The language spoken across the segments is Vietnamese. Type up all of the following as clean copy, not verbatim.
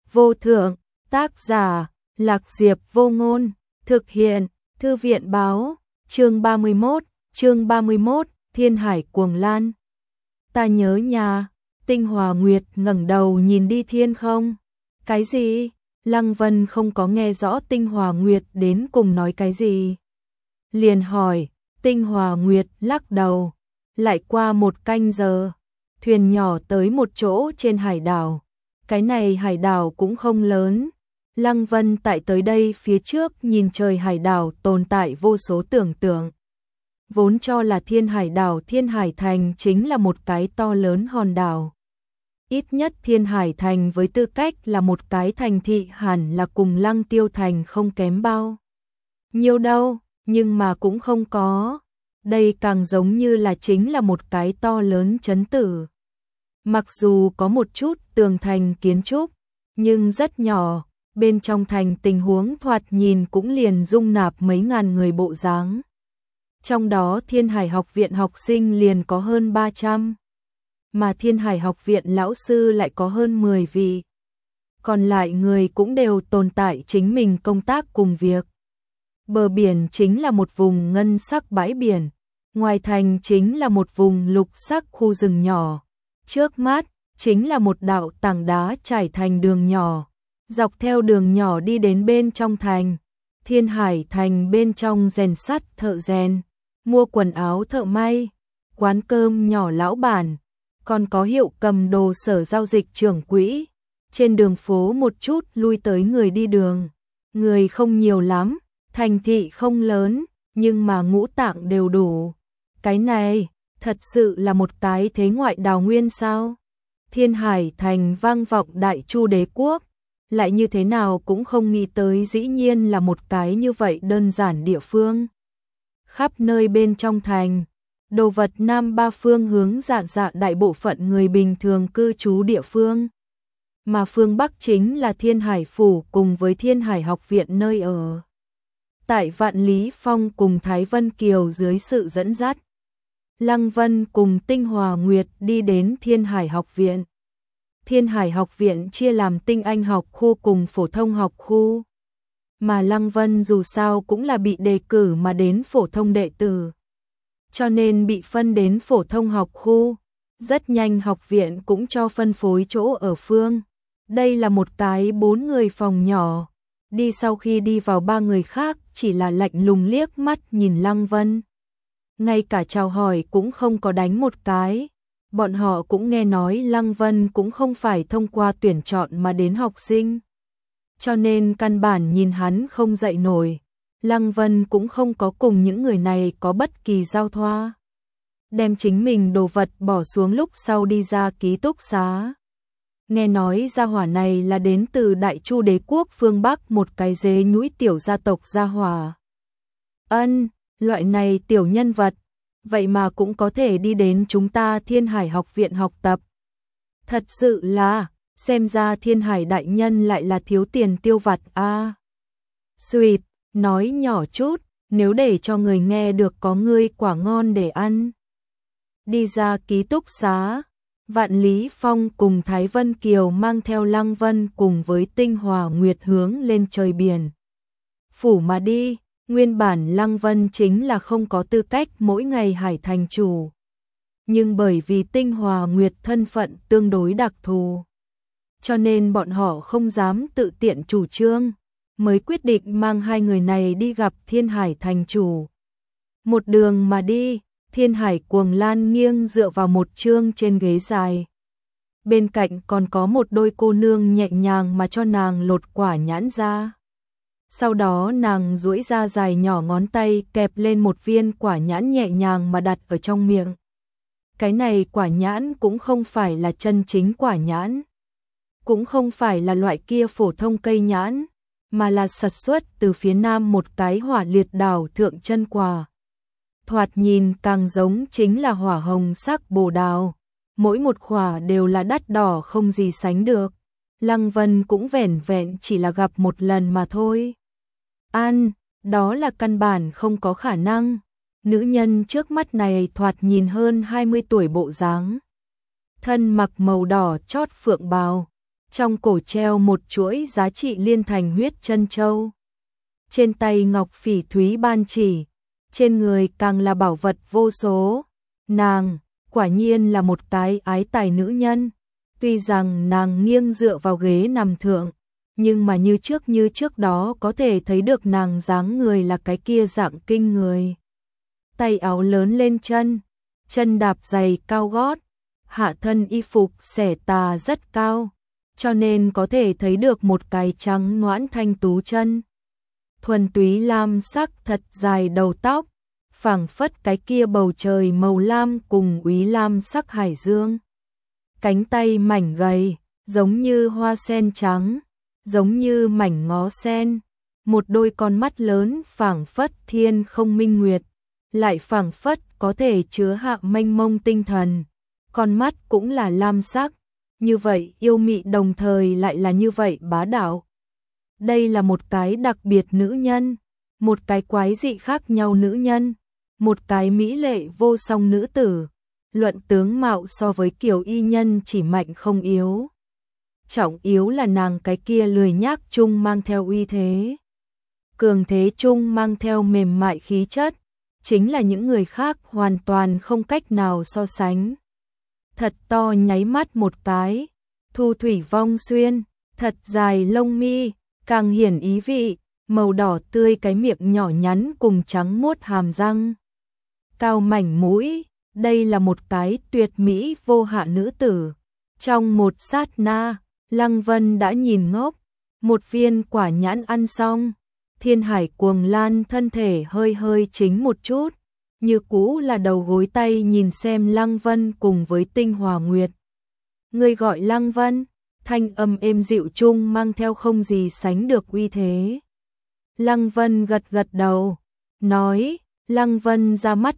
vô thượng, tác giả, Lạc Diệp Vô Ngôn, thực hiện, Thư viện báo, chương 31, Thiên Hải Cuồng Lan. Ta nhớ nhà, Tinh Hòa Nguyệt ngẩng đầu nhìn đi thiên không. Cái gì? Lăng Vân không có nghe rõ Tinh Hòa Nguyệt đến cùng nói cái gì. Liền hỏi, Tinh Hòa Nguyệt lắc đầu. Lại qua 1 canh giờ, thuyền nhỏ tới một chỗ trên hải đảo. Cái này hải đảo cũng không lớn. Lăng Vân tại tới đây phía trước nhìn trời hải đảo tồn tại vô số tưởng tượng. Vốn cho là Thiên Hải đảo Thiên Hải Thành chính là một cái to lớn hòn đảo. Ít nhất Thiên Hải Thành với tư cách là một cái thành thị hẳn là cùng Lăng Tiêu Thành không kém bao nhiêu đâu, nhưng mà cũng không có. Đây càng giống như là chính là một cái to lớn trấn tử. Mặc dù có một chút tường thành kiến trúc, nhưng rất nhỏ, bên trong thành tình huống thoạt nhìn cũng liền dung nạp mấy ngàn người bộ dáng. Trong đó Thiên Hải học viện học sinh liền có hơn 300, mà Thiên Hải học viện lão sư lại có hơn 10 vị. Còn lại người cũng đều tồn tại chính mình công tác cùng việc. Bờ biển chính là một vùng ngân sắc bãi biển, ngoài thành chính là một vùng lục sắc khu rừng nhỏ. Trước mắt chính là một đạo tảng đá trải thành đường nhỏ, dọc theo đường nhỏ đi đến bên trong thành. Thiên Hải Thành bên trong rèn sắt thợ rèn, mua quần áo thợ may, quán cơm nhỏ lão bản, còn có hiệu cầm đồ sở giao dịch trưởng quỹ. Trên đường phố một chút lui tới người đi đường, người không nhiều lắm, thành thị không lớn, nhưng mà ngũ tạng đều đủ. Cái này, thật sự là một cái thế ngoại đào nguyên sao? Thiên Hải Thành vang vọng Đại Chu đế quốc, lại như thế nào cũng không nghĩ tới dĩ nhiên là một cái như vậy đơn giản địa phương. Khắp nơi bên trong thành, đồ vật Nam Ba phương hướng dạ đại bộ phận người bình thường cư trú địa phương. Mà phương Bắc chính là Thiên Hải Phủ cùng với Thiên Hải học viện nơi ở. Tại Vạn Lý Phong cùng Thái Vân Kiều dưới sự dẫn dắt, Lăng Vân cùng Tinh Hòa Nguyệt đi đến Thiên Hải học viện. Thiên Hải học viện chia làm tinh anh học khu cùng phổ thông học khu. Mà Lăng Vân dù sao cũng là bị đề cử mà đến phổ thông đệ tử, cho nên bị phân đến phổ thông học khu. Rất nhanh học viện cũng cho phân phối chỗ ở phương. Đây là một cái 4 người phòng nhỏ. Đi sau khi đi vào 3 người khác chỉ là lạnh lùng liếc mắt nhìn Lăng Vân. Ngay cả chào hỏi cũng không có đánh một cái. Bọn họ cũng nghe nói Lăng Vân cũng không phải thông qua tuyển chọn mà đến học sinh, cho nên căn bản nhìn hắn không dậy nổi. Lăng Vân cũng không có cùng những người này có bất kỳ giao thoa. Đem chính mình đồ vật bỏ xuống lúc sau đi ra ký túc xá. Nghe nói gia hỏa này là đến từ Đại Chu đế quốc phương Bắc một cái dế nhũi tiểu gia tộc gia hỏa. Loại này tiểu nhân vật, vậy mà cũng có thể đi đến chúng ta Thiên Hải học viện học tập. Thật sự là, xem ra Thiên Hải đại nhân lại là thiếu tiền tiêu vặt a. Sweet, nói nhỏ chút, nếu để cho người nghe được có ngươi quả ngon để ăn. Đi ra ký túc xá, Vạn Lý Phong cùng Thái Vân Kiều mang theo Lăng Vân cùng với Tinh Hòa Nguyệt hướng lên trời biển phủ mà đi. Nguyên bản Lăng Vân chính là không có tư cách mỗi ngày hải thành chủ, nhưng bởi vì Tinh Hòa Nguyệt thân phận tương đối đặc thù, cho nên bọn họ không dám tự tiện chủ trương, mới quyết định mang 2 người này đi gặp Thiên Hải thành chủ. Một đường mà đi, Thiên Hải Cuồng Lan nghiêng dựa vào một chương trên ghế dài. Bên cạnh còn có một đôi cô nương nhẹ nhàng mà cho nàng lột quả nhãn ra. Sau đó nàng duỗi ra dài nhỏ ngón tay kẹp lên một viên quả nhãn nhẹ nhàng mà đặt ở trong miệng. Cái này quả nhãn cũng không phải là chân chính quả nhãn, cũng không phải là loại kia phổ thông cây nhãn, mà là sản xuất từ phía nam một cái hỏa liệt đảo thượng chân quả. Thoạt nhìn càng giống chính là hỏa hồng sắc bồ đào, mỗi một quả đều là đắt đỏ không gì sánh được. Lăng Vân cũng vẻn vẹn chỉ là gặp một lần mà thôi. Đó là căn bản không có khả năng. Nữ nhân trước mắt này thoạt nhìn hơn 20 tuổi bộ dáng. Thân mặc màu đỏ chót phượng bào, trong cổ treo một chuỗi giá trị liên thành huyết chân châu. Trên tay ngọc phỉ thúy ban chỉ, trên người càng là bảo vật vô số. Nàng, quả nhiên là một cái ái tài nữ nhân. Tuy rằng nàng nghiêng dựa vào ghế nằm thượng, nhưng mà như trước đó có thể thấy được nàng dáng người là cái kia dạng kinh người. Tay áo lớn lên chân đạp giày cao gót, hạ thân y phục xẻ tà rất cao, cho nên có thể thấy được một cái trắng nõn thanh tú chân. Thuần túy lam sắc thật dài đầu tóc, phảng phất cái kia bầu trời màu lam cùng úy lam sắc hải dương. Cánh tay mảnh gầy, giống như hoa sen trắng, giống như mảnh ngó sen. Một đôi con mắt lớn phảng phất thiên không minh nguyệt, lại phảng phất có thể chứa hạ mênh mông tinh thần. Con mắt cũng là lam sắc, như vậy yêu mị đồng thời lại là như vậy bá đạo. Đây là một cái đặc biệt nữ nhân, một cái quái dị khác nhau nữ nhân, một cái mỹ lệ vô song nữ tử. Luận tướng mạo so với Kiều Y Nhân chỉ mạnh không yếu. Trọng yếu là nàng cái kia lười nhác chung mang theo uy thế. Cường thế chung mang theo mềm mại khí chất, chính là những người khác hoàn toàn không cách nào so sánh. Thật to nháy mắt một cái, thu thủy vong xuyên, thật dài lông mi, càng hiển ý vị, màu đỏ tươi cái miệng nhỏ nhắn cùng trắng muốt hàm răng. Cao mảnh mũi, đây là một cái tuyệt mỹ vô hạ nữ tử. Trong một sát na, Lăng Vân đã nhìn ngốc, một viên quả nhãn ăn xong, Thiên Hải Cuồng Lan thân thể hơi hơi chính một chút, như cũ là đầu gối tay nhìn xem Lăng Vân cùng với Tinh Hòa Nguyệt. Người gọi Lăng Vân, thanh âm êm dịu chung mang theo không gì sánh được uy thế. Lăng Vân gật gật đầu, nói, Lăng Vân ra mắt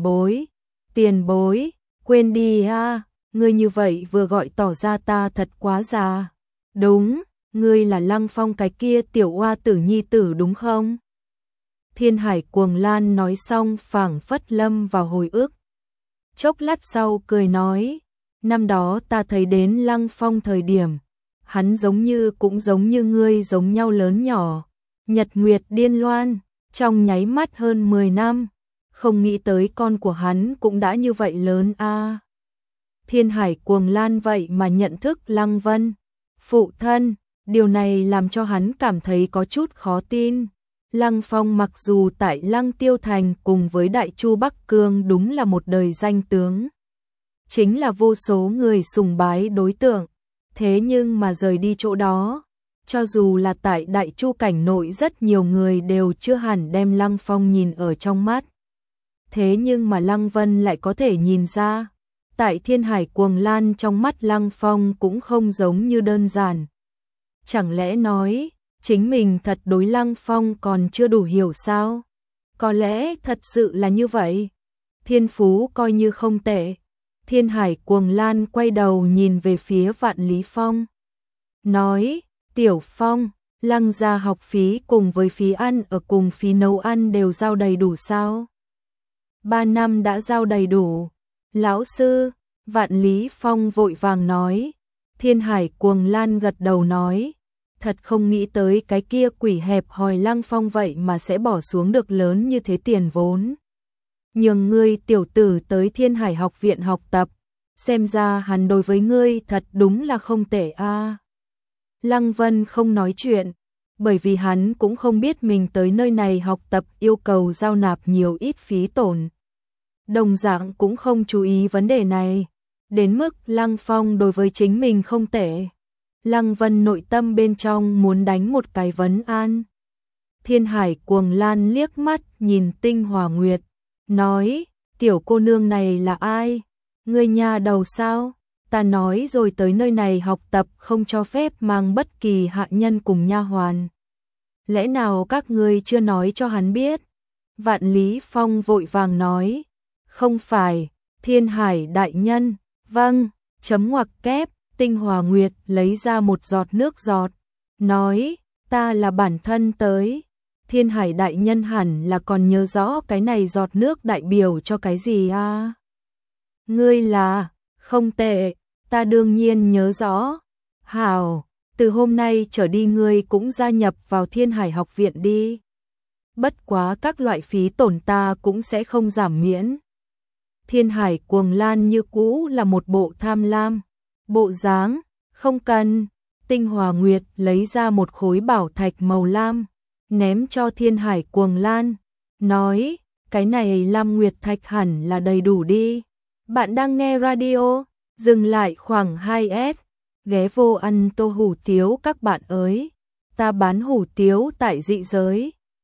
tiền bối, quên đi a, ngươi như vậy vừa gọi tỏ ra ta thật quá già. Đúng, ngươi là Lăng Phong cái kia tiểu oa tử nhi tử đúng không? Thiên Hải Cuồng Lan nói xong phảng phất lâm vào hồi ức. Chốc lát sau cười nói, năm đó ta thấy đến Lăng Phong thời điểm, hắn cũng giống như ngươi giống nhau lớn nhỏ, nhật nguyệt điên loan, trong nháy mắt hơn 10 năm, không nghĩ tới con của hắn cũng đã như vậy lớn a. Thiên Hải Cuồng Lan vậy mà nhận thức Lăng Vân, phụ thân, điều này làm cho hắn cảm thấy có chút khó tin. Lăng Phong mặc dù tại Lăng Tiêu Thành cùng với Đại Chu Bắc Cương đúng là một đời danh tướng, chính là vô số người sùng bái đối tượng, thế nhưng mà rời đi chỗ đó, cho dù là tại Đại Chu cảnh nội rất nhiều người đều chưa hẳn đem Lăng Phong nhìn ở trong mắt. Thế nhưng mà Lăng Vân lại có thể nhìn ra, tại Thiên Hải Cuồng Lan trong mắt Lăng Phong cũng không giống như đơn giản. Chẳng lẽ nói, chính mình thật đối Lăng Phong còn chưa đủ hiểu sao? Có lẽ thật sự là như vậy. Thiên phú coi như không tệ. Thiên Hải Cuồng Lan quay đầu nhìn về phía Vạn Lý Phong. Nói, Tiểu Phong, Lăng gia học phí cùng với phí ăn ở cùng phí nấu ăn đều giao đầy đủ sao? 3 năm đã giao đầy đủ. Lão sư, Vạn Lý Phong vội vàng nói. Thiên Hải Cuồng Lan gật đầu nói, thật không nghĩ tới cái kia quỷ hẹp hòi Lăng Phong vậy mà sẽ bỏ xuống được lớn như thế tiền vốn. Nhường ngươi tiểu tử tới Thiên Hải học viện học tập, xem ra hắn đối với ngươi thật đúng là không tệ a. Lăng Vân không nói chuyện, bởi vì hắn cũng không biết mình tới nơi này học tập yêu cầu giao nạp nhiều ít phí tổn. Đồng dạng cũng không chú ý vấn đề này, đến mức Lăng Phong đối với chính mình không tệ. Lăng Vân nội tâm bên trong muốn đánh một cái vấn an. Thiên Hải Cuồng Lan liếc mắt nhìn Tinh Hòa Nguyệt, nói, tiểu cô nương này là ai? Ngươi nhà đầu sao? Ta nói rồi tới nơi này học tập không cho phép mang bất kỳ hạ nhân cùng nha hoàn. Lẽ nào các ngươi chưa nói cho hắn biết? Vạn Lý Phong vội vàng nói, không phải, Thiên Hải đại nhân, vâng, chấm ngoặc kép. Tinh Hòa Nguyệt lấy ra một giọt nước giọt, nói, ta là bản thân tới. Thiên Hải đại nhân hẳn là còn nhớ rõ cái này giọt nước đại biểu cho cái gì a? Ngươi là, không tệ, ta đương nhiên nhớ rõ. Hảo, từ hôm nay trở đi ngươi cũng gia nhập vào Thiên Hải học viện đi. Bất quá các loại phí tổn ta cũng sẽ không giảm miễn. Thiên Hải Cuồng Lan như cũ là một bộ tham lam. Bộ dáng, không cần. Tinh Hòa Nguyệt lấy ra một khối bảo thạch màu lam, ném cho Thiên Hải Cuồng Lan, nói, cái này Lam Nguyệt Thạch hẳn là đầy đủ đi. Bạn đang nghe radio, dừng lại khoảng 2S, ghé vô ăn tô hủ tiếu các bạn ơi. Ta bán hủ tiếu tại dị giới.